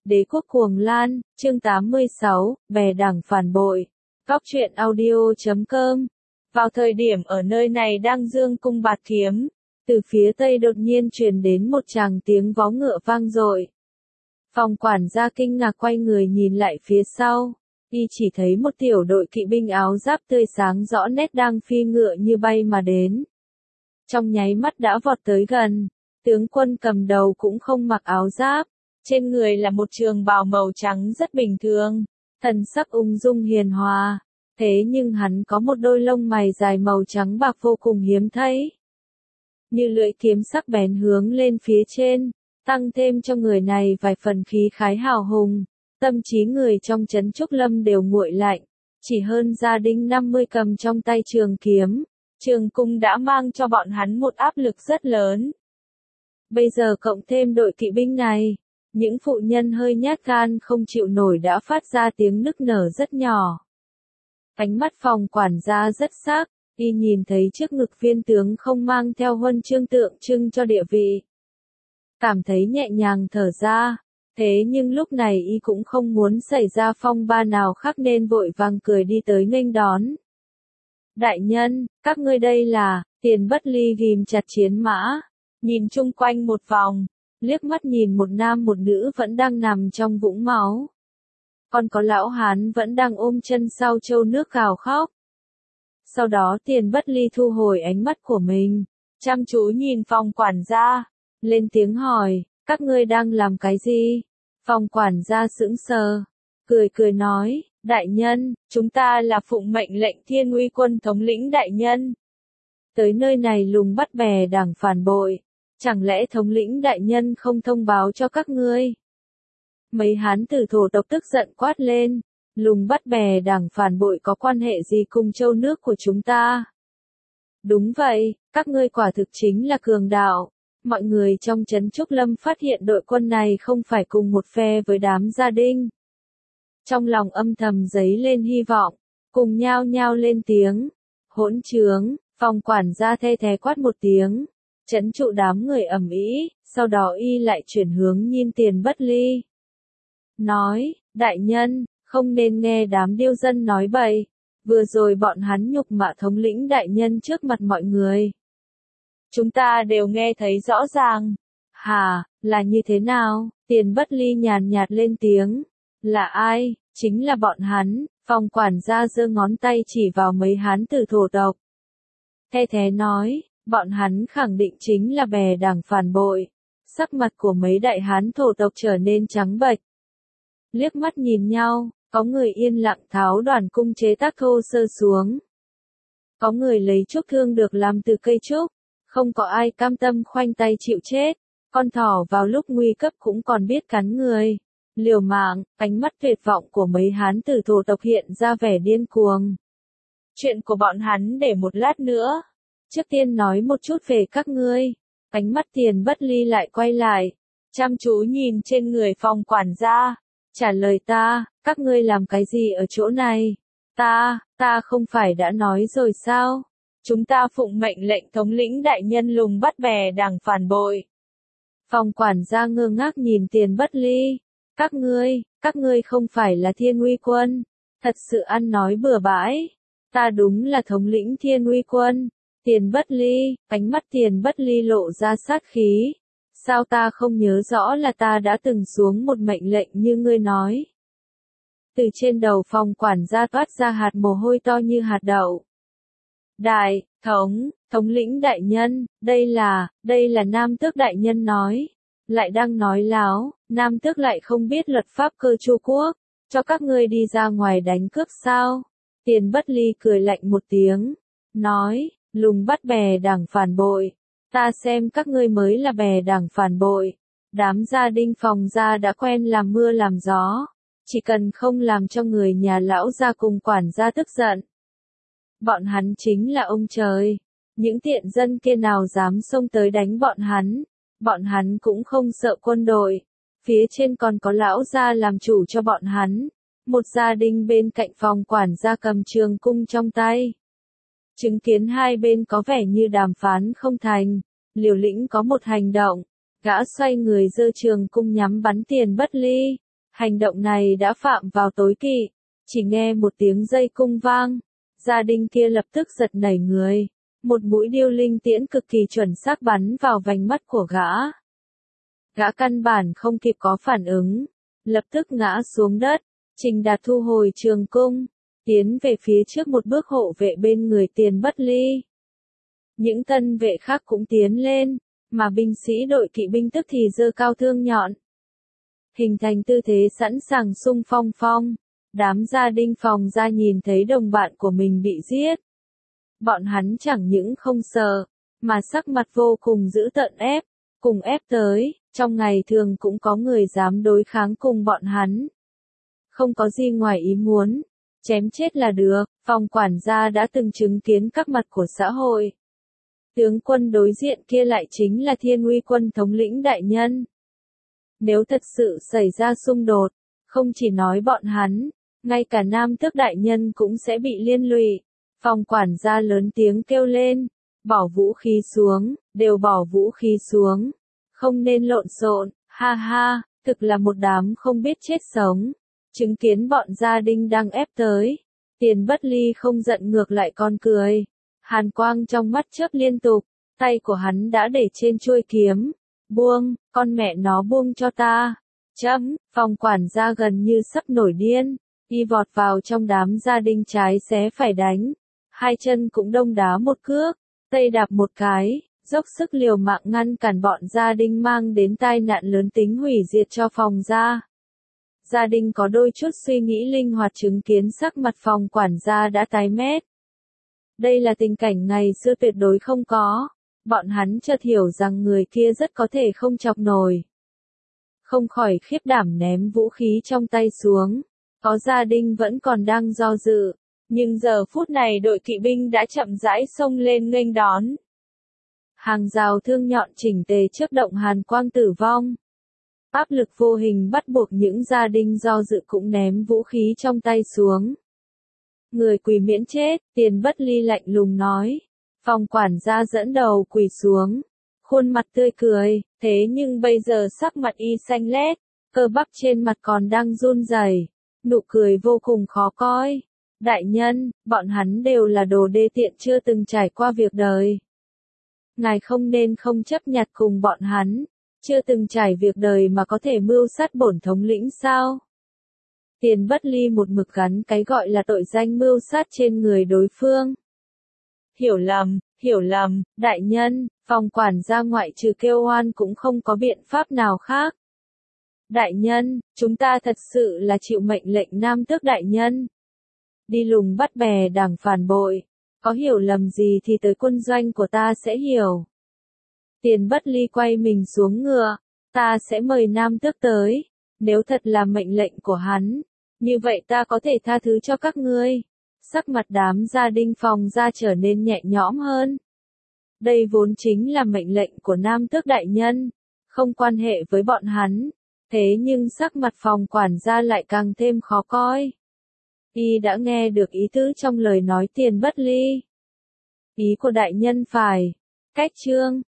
Đế quốc cuồng lan, chương 86, bè đảng phản bội. Góc truyện audio.com. Vào thời điểm ở nơi này đang dương cung bạt kiếm, từ phía tây đột nhiên truyền đến một tràng tiếng vó ngựa vang dội. Phòng quản gia kinh ngạc quay người nhìn lại phía sau, y chỉ thấy một tiểu đội kỵ binh áo giáp tươi sáng rõ nét đang phi ngựa như bay mà đến. Trong nháy mắt đã vọt tới gần, tướng quân cầm đầu cũng không mặc áo giáp. Trên người là một trường bào màu trắng rất bình thường, thần sắc ung dung hiền hòa, thế nhưng hắn có một đôi lông mày dài màu trắng bạc vô cùng hiếm thấy. Như lưỡi kiếm sắc bén hướng lên phía trên, tăng thêm cho người này vài phần khí khái hào hùng, tâm trí người trong trấn Trúc Lâm đều nguội lạnh, chỉ hơn gia đình 50 cầm trong tay trường kiếm, trường cung đã mang cho bọn hắn một áp lực rất lớn. Bây giờ cộng thêm đội kỵ binh này, những phụ nhân hơi nhát gan không chịu nổi đã phát ra tiếng nức nở rất nhỏ. Ánh mắt phòng quản gia rất sắc, y nhìn thấy trước ngực viên tướng không mang theo huân chương tượng trưng cho địa vị. Cảm thấy nhẹ nhàng thở ra, thế nhưng lúc này y cũng không muốn xảy ra phong ba nào khác nên vội vàng cười đi tới nghênh đón. Đại nhân, các ngươi đây là, Tiền Bất Ly ghim chặt chiến mã, nhìn chung quanh một vòng. Liếc mắt nhìn một nam một nữ vẫn đang nằm trong vũng máu. Còn có lão hán vẫn đang ôm chân sau trâu nước gào khóc. Sau đó Tiền Bất Ly thu hồi ánh mắt của mình, chăm chú nhìn phòng quản gia, lên tiếng hỏi, các ngươi đang làm cái gì? Phòng quản gia sững sờ, cười nói, đại nhân, chúng ta là phụng mệnh lệnh Thiên Uy quân thống lĩnh đại nhân. Tới nơi này lùng bắt bè đảng phản bội. Chẳng lẽ thống lĩnh đại nhân không thông báo cho các ngươi? Mấy hán tử thổ tộc tức giận quát lên, lùng bắt bè đảng phản bội có quan hệ gì cùng châu nước của chúng ta? Đúng vậy, các ngươi quả thực chính là cường đạo. Mọi người trong trấn Trúc Lâm phát hiện đội quân này không phải cùng một phe với đám gia đình. Trong lòng âm thầm dấy lên hy vọng, cùng nhao nhao lên tiếng. Hỗn trướng, phòng quản gia the thé quát một tiếng. Trấn trụ đám người ầm ĩ, sau đó y lại chuyển hướng nhìn Tiền Bất Ly. Nói, đại nhân, không nên nghe đám điêu dân nói bậy, vừa rồi bọn hắn nhục mạ thống lĩnh đại nhân trước mặt mọi người. Chúng ta đều nghe thấy rõ ràng. Hả, là như thế nào? Tiền Bất Ly nhàn nhạt lên tiếng. Là ai? Chính là bọn hắn. Phòng quản gia giơ ngón tay chỉ vào mấy hán tử thổ tộc. The thé nói. Bọn hắn khẳng định chính là bè đảng phản bội. Sắc mặt của mấy đại hán thổ tộc trở nên trắng bệch. Liếc mắt nhìn nhau, có người yên lặng tháo đoàn cung chế tác thô sơ xuống. Có người lấy trúc thương được làm từ cây trúc. Không có ai cam tâm khoanh tay chịu chết. Con thỏ vào lúc nguy cấp cũng còn biết cắn người. Liều mạng, ánh mắt tuyệt vọng của mấy hán tử thổ tộc hiện ra vẻ điên cuồng. Chuyện của bọn hắn để một lát nữa. Trước tiên nói một chút về các ngươi. Ánh mắt Tiền Bất Ly lại quay lại, chăm chú nhìn trên người phòng quản gia. Trả lời ta, các ngươi làm cái gì ở chỗ này? Ta không phải đã nói rồi sao? Chúng ta phụng mệnh lệnh thống lĩnh đại nhân lùng bắt bè đảng phản bội. Phòng quản gia ngơ ngác nhìn Tiền Bất Ly. Các ngươi không phải là Thiên Uy quân. Thật sự ăn nói bừa bãi. Ta đúng là thống lĩnh Thiên Uy quân. Tiền Bất Ly, ánh mắt Tiền Bất Ly lộ ra sát khí. Sao ta không nhớ rõ là ta đã từng xuống một mệnh lệnh như ngươi nói. Từ trên đầu phòng quản gia toát ra hạt mồ hôi to như hạt đậu. Đại, thống lĩnh đại nhân, đây là Nam Tước đại nhân nói. Lại đang nói láo, Nam Tước lại không biết luật pháp cơ Chu quốc, cho các ngươi đi ra ngoài đánh cướp sao. Tiền Bất Ly cười lạnh một tiếng, nói. Lùng bắt bè đảng phản bội. Ta xem các ngươi mới là bè đảng phản bội. Đám gia đình phòng gia đã quen làm mưa làm gió. Chỉ cần không làm cho người nhà lão gia cùng quản gia tức giận. Bọn hắn chính là ông trời. Những tiện dân kia nào dám xông tới đánh bọn hắn. Bọn hắn cũng không sợ quân đội. Phía trên còn có lão gia làm chủ cho bọn hắn. Một gia đình bên cạnh phòng quản gia cầm trường cung trong tay. Chứng kiến hai bên có vẻ như đàm phán không thành, Liều Lĩnh có một hành động, gã xoay người giơ trường cung nhắm bắn Tiền Bất Ly. Hành động này đã phạm vào tối kỵ, chỉ nghe một tiếng dây cung vang, gia đình kia lập tức giật nảy người, một mũi điêu linh tiễn cực kỳ chuẩn xác bắn vào vành mắt của gã. Gã căn bản không kịp có phản ứng, lập tức ngã xuống đất, Trình Đạt thu hồi trường cung, tiến về phía trước một bước hộ vệ bên người Tiền Bất Ly. Những tân vệ khác cũng tiến lên, mà binh sĩ đội kỵ binh tức thì giơ cao thương nhọn, hình thành tư thế sẵn sàng xung phong. Đám gia đình phòng ra nhìn thấy đồng bạn của mình bị giết. Bọn hắn chẳng những không sợ, mà sắc mặt vô cùng dữ tợn cùng ép tới, trong ngày thường cũng có người dám đối kháng cùng bọn hắn. Không có gì ngoài ý muốn, chém chết là được, Phòng quản gia đã từng chứng kiến các mặt của xã hội. Tướng quân đối diện kia lại chính là Thiên Uy quân thống lĩnh đại nhân. Nếu thật sự xảy ra xung đột, không chỉ nói bọn hắn, ngay cả Nam Tước đại nhân cũng sẽ bị liên lụy. Phòng quản gia lớn tiếng kêu lên, bỏ vũ khí xuống, đều bỏ vũ khí xuống, không nên lộn xộn, ha ha, thực là một đám không biết chết sống. Chứng kiến bọn gia đình đang ép tới, Tiền Bất Ly không giận ngược lại còn cười. Hàn quang trong mắt chớp liên tục, tay của hắn đã để trên chuôi kiếm. Buông, con mẹ nó buông cho ta. Phòng quản gia gần như sắp nổi điên, y vọt vào trong đám gia đình trái xé phải đánh. Hai chân cũng đông đá một cước, tay đạp một cái, dốc sức liều mạng ngăn cản bọn gia đình mang đến tai nạn lớn tính hủy diệt cho phòng gia. Gia đình có đôi chút suy nghĩ linh hoạt chứng kiến sắc mặt phòng quản gia đã tái mét. Đây là tình cảnh ngày xưa tuyệt đối không có. Bọn hắn chợt hiểu rằng người kia rất có thể không chọc nổi. Không khỏi khiếp đảm ném vũ khí trong tay xuống. Có gia đình vẫn còn đang do dự. Nhưng giờ phút này đội kỵ binh đã chậm rãi xông lên nghênh đón. Hàng rào thương nhọn chỉnh tề chớp động hàn quang tử vong. Áp lực vô hình bắt buộc những gia đình do dự cũng ném vũ khí trong tay xuống. Người quỳ miễn chết, Tiền Bất Ly lạnh lùng nói. Phòng quản gia dẫn đầu quỳ xuống, khuôn mặt tươi cười, thế nhưng bây giờ sắc mặt y xanh lét, cơ bắp trên mặt còn đang run rẩy, nụ cười vô cùng khó coi. Đại nhân, bọn hắn đều là đồ đê tiện chưa từng trải qua việc đời. Ngài không nên không chấp nhặt cùng bọn hắn, chưa từng trải việc đời mà có thể mưu sát bổn thống lĩnh sao? Tiền Bất Ly một mực gắn cái gọi là tội danh mưu sát trên người đối phương. Hiểu lầm, đại nhân, phòng quản gia ngoại trừ kêu oan cũng không có biện pháp nào khác. Đại nhân, chúng ta thật sự là chịu mệnh lệnh Nam Tước đại nhân. Đi lùng bắt bè đảng phản bội, có hiểu lầm gì thì tới quân doanh của ta sẽ hiểu. Tiền Bất Ly quay mình xuống ngựa, ta sẽ mời Nam Tước tới, nếu thật là mệnh lệnh của hắn, như vậy ta có thể tha thứ cho các ngươi. Sắc mặt đám gia đình phòng ra trở nên nhẹ nhõm hơn. Đây vốn chính là mệnh lệnh của Nam Tước đại nhân, không quan hệ với bọn hắn, thế nhưng sắc mặt phòng quản gia lại càng thêm khó coi. Y đã nghe được ý tứ trong lời nói Tiền Bất Ly. Ý của đại nhân phải, cách trương,